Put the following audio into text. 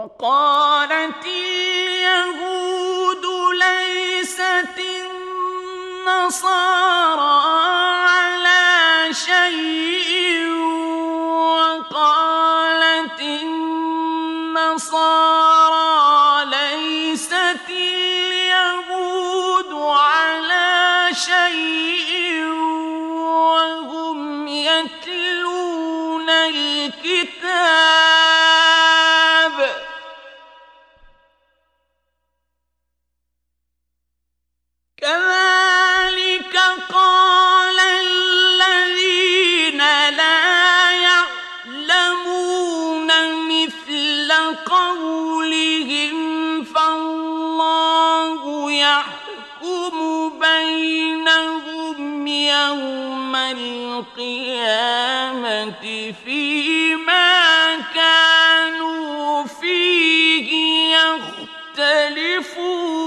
وقالت اليهود ليست النصارى على شيء وقالت النصارى ليست اليهود على شيء وهم يتلون الكتاب كذلك قال الذين لا يعلمون مثل قولهم فالله يحكم بينهم يوم القيامة فيما كانوا فيه يختلفون